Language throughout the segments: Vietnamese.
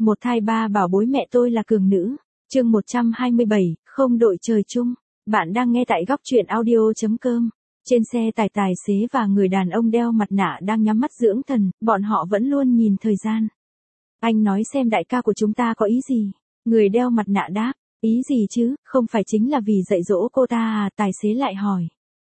Một thai ba bảo bối mẹ tôi là cường nữ. Chương 127, không đội trời chung. Bạn đang nghe tại góc truyện audio.com. Trên xe tài xế và người đàn ông đeo mặt nạ đang nhắm mắt dưỡng thần, bọn họ vẫn luôn nhìn thời gian. Anh nói xem đại ca của chúng ta có ý gì? Người đeo mặt nạ đáp, ý gì chứ, không phải chính là vì dạy dỗ cô ta à? Tài xế lại hỏi.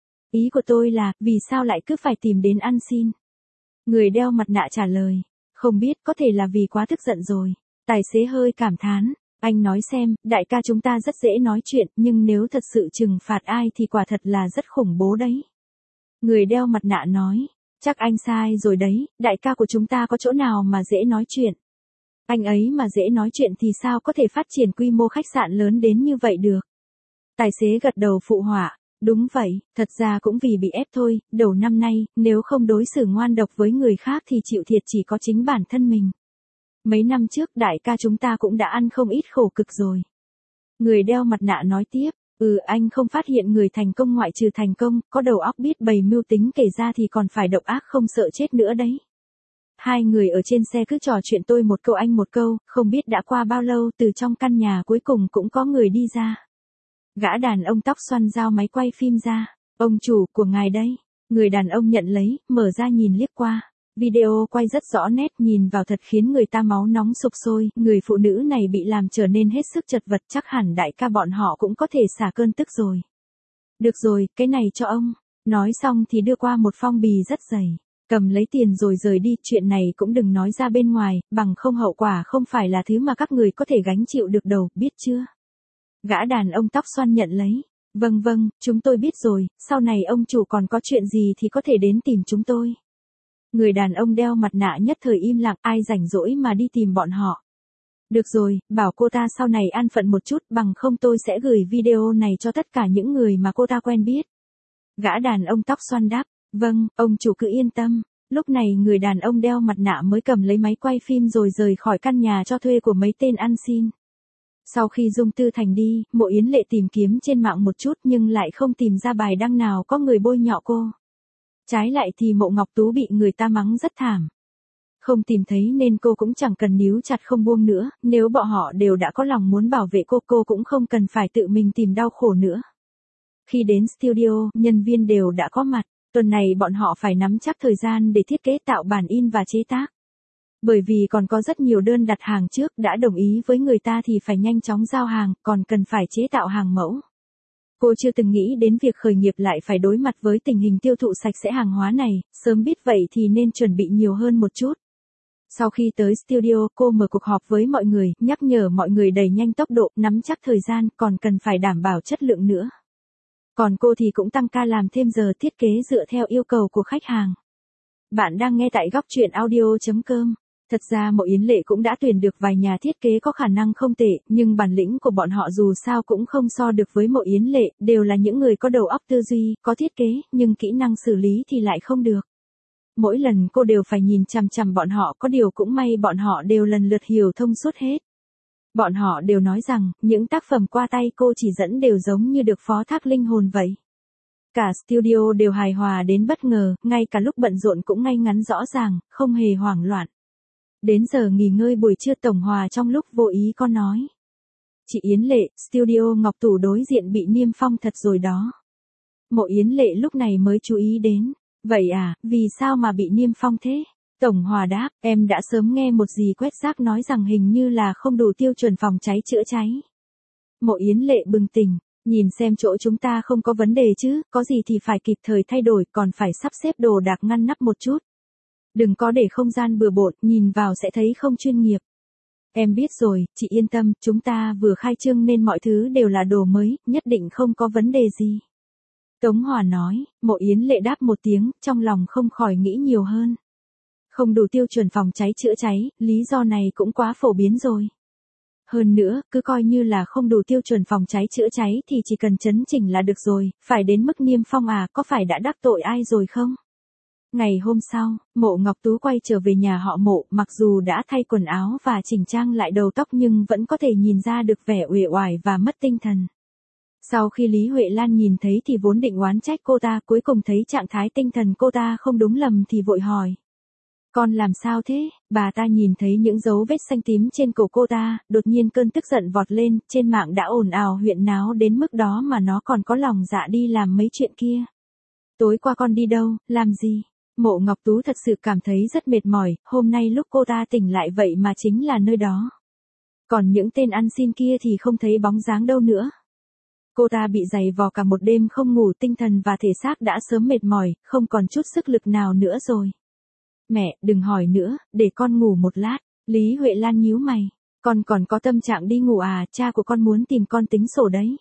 Ý của tôi là, vì sao lại cứ phải tìm đến ăn xin? Người đeo mặt nạ trả lời, không biết, có thể là vì quá tức giận rồi. Tài xế hơi cảm thán, anh nói xem, đại ca chúng ta rất dễ nói chuyện, nhưng nếu thật sự trừng phạt ai thì quả thật là rất khủng bố đấy. Người đeo mặt nạ nói, chắc anh sai rồi đấy, đại ca của chúng ta có chỗ nào mà dễ nói chuyện. Anh ấy mà dễ nói chuyện thì sao có thể phát triển quy mô khách sạn lớn đến như vậy được. Tài xế gật đầu phụ họa. Đúng vậy, thật ra cũng vì bị ép thôi, đầu năm nay, nếu không đối xử ngoan độc với người khác thì chịu thiệt chỉ có chính bản thân mình. Mấy năm trước đại ca chúng ta cũng đã ăn không ít khổ cực rồi. Người đeo mặt nạ nói tiếp, anh không phát hiện người thành công ngoại trừ thành công, có đầu óc biết bày mưu tính kể ra thì còn phải độc ác không sợ chết nữa đấy. Hai người ở trên xe cứ trò chuyện tôi một câu anh một câu, không biết đã qua bao lâu từ trong căn nhà cuối cùng cũng có người đi ra. Gã đàn ông tóc xoăn giao máy quay phim ra. Ông chủ của ngài đây. Người đàn ông nhận lấy, mở ra nhìn liếc qua. Video quay rất rõ nét, nhìn vào thật khiến người ta máu nóng sục sôi. Người phụ nữ này bị làm trở nên hết sức chật vật, chắc hẳn đại ca bọn họ cũng có thể xả cơn tức rồi. Được rồi, cái này cho ông. Nói xong thì đưa qua một phong bì rất dày. Cầm lấy tiền rồi rời đi, chuyện này cũng đừng nói ra bên ngoài, bằng không hậu quả không phải là thứ mà các người có thể gánh chịu được đâu, biết chưa? Gã đàn ông tóc xoăn nhận lấy. Vâng, chúng tôi biết rồi, sau này ông chủ còn có chuyện gì thì có thể đến tìm chúng tôi. Người đàn ông đeo mặt nạ nhất thời im lặng, ai rảnh rỗi mà đi tìm bọn họ. Được rồi, bảo cô ta sau này an phận một chút, bằng không tôi sẽ gửi video này cho tất cả những người mà cô ta quen biết. Gã đàn ông tóc xoăn đáp, vâng, ông chủ cứ yên tâm. Lúc này người đàn ông đeo mặt nạ mới cầm lấy máy quay phim rồi rời khỏi căn nhà cho thuê của mấy tên ăn xin. Sau khi Dung Tư Thành đi, Mộ Yến Lệ tìm kiếm trên mạng một chút nhưng lại không tìm ra bài đăng nào có người bôi nhọ cô. Trái lại thì Mộ Ngọc Tú bị người ta mắng rất thảm. Không tìm thấy nên cô cũng chẳng cần níu chặt không buông nữa, nếu bọn họ đều đã có lòng muốn bảo vệ cô cũng không cần phải tự mình tìm đau khổ nữa. Khi đến studio, nhân viên đều đã có mặt, tuần này bọn họ phải nắm chắc thời gian để thiết kế tạo bản in và chế tác. Bởi vì còn có rất nhiều đơn đặt hàng trước, đã đồng ý với người ta thì phải nhanh chóng giao hàng, còn cần phải chế tạo hàng mẫu. Cô chưa từng nghĩ đến việc khởi nghiệp lại phải đối mặt với tình hình tiêu thụ sạch sẽ hàng hóa này, sớm biết vậy thì nên chuẩn bị nhiều hơn một chút. Sau khi tới studio, cô mở cuộc họp với mọi người, nhắc nhở mọi người đẩy nhanh tốc độ, nắm chắc thời gian, còn cần phải đảm bảo chất lượng nữa. Còn cô thì cũng tăng ca làm thêm giờ thiết kế dựa theo yêu cầu của khách hàng. Bạn đang nghe tại góc truyện audio.com. Thật ra Mộ Yến Lệ cũng đã tuyển được vài nhà thiết kế có khả năng không tệ, nhưng bản lĩnh của bọn họ dù sao cũng không so được với Mộ Yến Lệ, đều là những người có đầu óc tư duy, có thiết kế, nhưng kỹ năng xử lý thì lại không được. Mỗi lần cô đều phải nhìn chằm chằm bọn họ, có điều cũng may bọn họ đều lần lượt hiểu thông suốt hết. Bọn họ đều nói rằng, những tác phẩm qua tay cô chỉ dẫn đều giống như được phó thác linh hồn vậy. Cả studio đều hài hòa đến bất ngờ, ngay cả lúc bận rộn cũng ngay ngắn rõ ràng, không hề hoảng loạn. Đến giờ nghỉ ngơi buổi trưa Tổng Hòa trong lúc vô ý có nói. Chị Yến Lệ, studio Ngọc Tủ đối diện bị niêm phong thật rồi đó. Mộ Yến Lệ lúc này mới chú ý đến. Vậy à, vì sao mà bị niêm phong thế? Tổng Hòa đáp, em đã sớm nghe một dì quét rác nói rằng hình như là không đủ tiêu chuẩn phòng cháy chữa cháy. Mộ Yến Lệ bừng tỉnh, nhìn xem chỗ chúng ta không có vấn đề chứ, có gì thì phải kịp thời thay đổi, còn phải sắp xếp đồ đạc ngăn nắp một chút. Đừng có để không gian bừa bộn, nhìn vào sẽ thấy không chuyên nghiệp. Em biết rồi, chị yên tâm, chúng ta vừa khai trương nên mọi thứ đều là đồ mới, nhất định không có vấn đề gì. Tống Hòa nói, Mộ Yến Lệ đáp một tiếng, trong lòng không khỏi nghĩ nhiều hơn. Không đủ tiêu chuẩn phòng cháy chữa cháy, lý do này cũng quá phổ biến rồi. Hơn nữa, cứ coi như là không đủ tiêu chuẩn phòng cháy chữa cháy thì chỉ cần chấn chỉnh là được rồi, phải đến mức niêm phong à, có phải đã đắc tội ai rồi không? Ngày hôm sau, Mộ Ngọc Tú quay trở về nhà họ Mộ, mặc dù đã thay quần áo và chỉnh trang lại đầu tóc nhưng vẫn có thể nhìn ra được vẻ uể oải và mất tinh thần. Sau khi Lý Huệ Lan nhìn thấy thì vốn định oán trách cô ta, cuối cùng thấy trạng thái tinh thần cô ta không đúng lầm thì vội hỏi. Con làm sao thế? Bà ta nhìn thấy những dấu vết xanh tím trên cổ cô ta, đột nhiên cơn tức giận vọt lên, trên mạng đã ồn ào huyện náo đến mức đó mà nó còn có lòng dạ đi làm mấy chuyện kia. Tối qua con đi đâu, làm gì? Mộ Ngọc Tú thật sự cảm thấy rất mệt mỏi, hôm nay lúc cô ta tỉnh lại vậy mà chính là nơi đó. Còn những tên ăn xin kia thì không thấy bóng dáng đâu nữa. Cô ta bị giày vò cả một đêm không ngủ, tinh thần và thể xác đã sớm mệt mỏi, không còn chút sức lực nào nữa rồi. Mẹ, đừng hỏi nữa, để con ngủ một lát. Lý Huệ Lan nhíu mày. Con còn có tâm trạng đi ngủ à, cha của con muốn tìm con tính sổ đấy.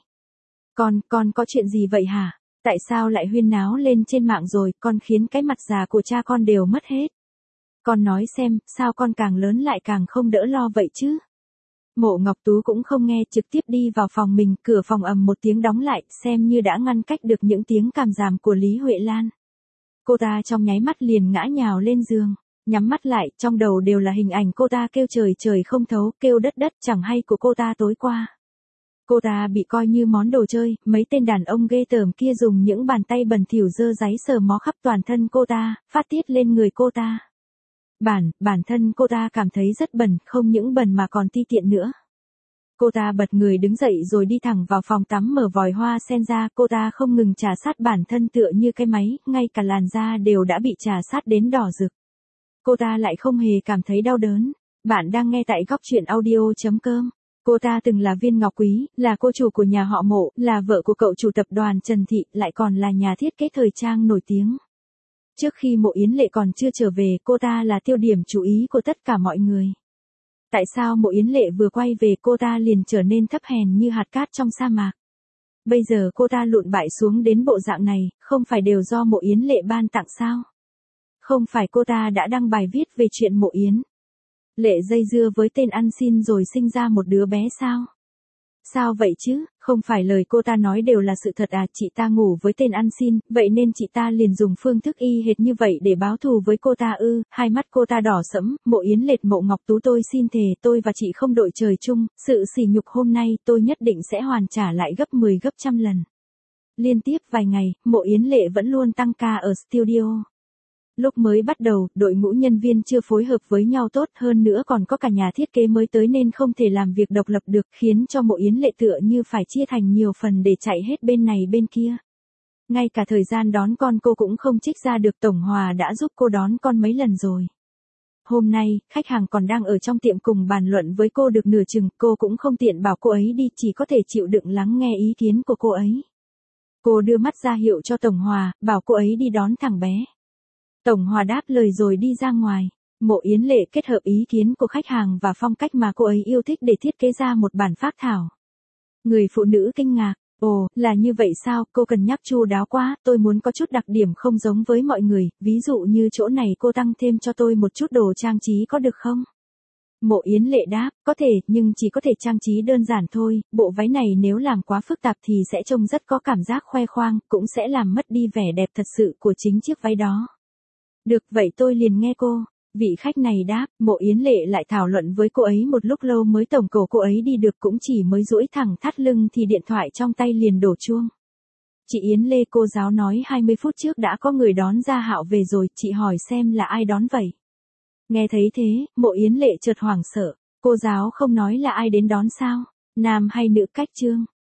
Con có chuyện gì vậy hả? Tại sao lại huyên náo lên trên mạng rồi, con khiến cái mặt già của cha con đều mất hết. Con nói xem, sao con càng lớn lại càng không đỡ lo vậy chứ? Mộ Ngọc Tú cũng không nghe, trực tiếp đi vào phòng mình, cửa phòng ầm một tiếng đóng lại, xem như đã ngăn cách được những tiếng càm ràm của Lý Huệ Lan. Cô ta trong nháy mắt liền ngã nhào lên giường, nhắm mắt lại, trong đầu đều là hình ảnh cô ta kêu trời trời không thấu, kêu đất đất chẳng hay của cô ta tối qua. Cô ta bị coi như món đồ chơi, mấy tên đàn ông ghê tởm kia dùng những bàn tay bẩn thỉu dơ dáy sờ mó khắp toàn thân cô ta, phát tiết lên người cô ta. Bản thân cô ta cảm thấy rất bẩn, không những bẩn mà còn ti tiện nữa. Cô ta bật người đứng dậy rồi đi thẳng vào phòng tắm mở vòi hoa sen ra, cô ta không ngừng chà sát bản thân tựa như cái máy, ngay cả làn da đều đã bị chà sát đến đỏ rực. Cô ta lại không hề cảm thấy đau đớn. Bạn đang nghe tại góc truyện audio.com. Cô ta từng là Viên Ngọc Quý, là cô chủ của nhà họ Mộ, là vợ của cậu chủ tập đoàn Trần Thị, lại còn là nhà thiết kế thời trang nổi tiếng. Trước khi Mộ Yến Lệ còn chưa trở về, cô ta là tiêu điểm chú ý của tất cả mọi người. Tại sao Mộ Yến Lệ vừa quay về cô ta liền trở nên thấp hèn như hạt cát trong sa mạc? Bây giờ cô ta lụn bại xuống đến bộ dạng này, không phải đều do Mộ Yến Lệ ban tặng sao? Không phải cô ta đã đăng bài viết về chuyện Mộ Yến Lệ dây dưa với tên ăn xin rồi sinh ra một đứa bé sao? Sao vậy chứ, không phải lời cô ta nói đều là sự thật à, chị ta ngủ với tên ăn xin, vậy nên chị ta liền dùng phương thức y hệt như vậy để báo thù với cô ta ư? Hai mắt cô ta đỏ sẫm, Mộ Yến Lệ, Mộ Ngọc Tú, tôi xin thề, tôi và chị không đội trời chung, sự sỉ nhục hôm nay tôi nhất định sẽ hoàn trả lại gấp 10 gấp trăm lần. Liên tiếp vài ngày, Mộ Yến Lệ vẫn luôn tăng ca ở studio. Lúc mới bắt đầu, đội ngũ nhân viên chưa phối hợp với nhau tốt, hơn nữa còn có cả nhà thiết kế mới tới nên không thể làm việc độc lập được, khiến cho Mộ Yến Lệ tựa như phải chia thành nhiều phần để chạy hết bên này bên kia. Ngay cả thời gian đón con cô cũng không trích ra được, Tổng Hòa đã giúp cô đón con mấy lần rồi. Hôm nay, khách hàng còn đang ở trong tiệm cùng bàn luận với cô được nửa chừng, cô cũng không tiện bảo cô ấy đi, chỉ có thể chịu đựng lắng nghe ý kiến của cô ấy. Cô đưa mắt ra hiệu cho Tổng Hòa, bảo cô ấy đi đón thằng bé. Tổng Hòa đáp lời rồi đi ra ngoài. Mộ Yến Lệ kết hợp ý kiến của khách hàng và phong cách mà cô ấy yêu thích để thiết kế ra một bản phác thảo. Người phụ nữ kinh ngạc, ồ, là như vậy sao, cô cân nhắc chu đáo quá, tôi muốn có chút đặc điểm không giống với mọi người, ví dụ như chỗ này cô tăng thêm cho tôi một chút đồ trang trí có được không? Mộ Yến Lệ đáp, có thể, nhưng chỉ có thể trang trí đơn giản thôi, bộ váy này nếu làm quá phức tạp thì sẽ trông rất có cảm giác khoe khoang, cũng sẽ làm mất đi vẻ đẹp thật sự của chính chiếc váy đó. Được, vậy tôi liền nghe cô. Vị khách này đáp, Mộ Yến Lệ lại thảo luận với cô ấy một lúc lâu mới tổng cổ cô ấy đi được, cũng chỉ mới duỗi thẳng thắt lưng thì điện thoại trong tay liền đổ chuông. Chị Yến Lê, cô giáo nói 20 phút trước đã có người đón Gia Hạo về rồi, chị hỏi xem là ai đón vậy. Nghe thấy thế, Mộ Yến Lệ chợt hoảng sợ, cô giáo không nói là ai đến đón sao, nam hay nữ, cách chương.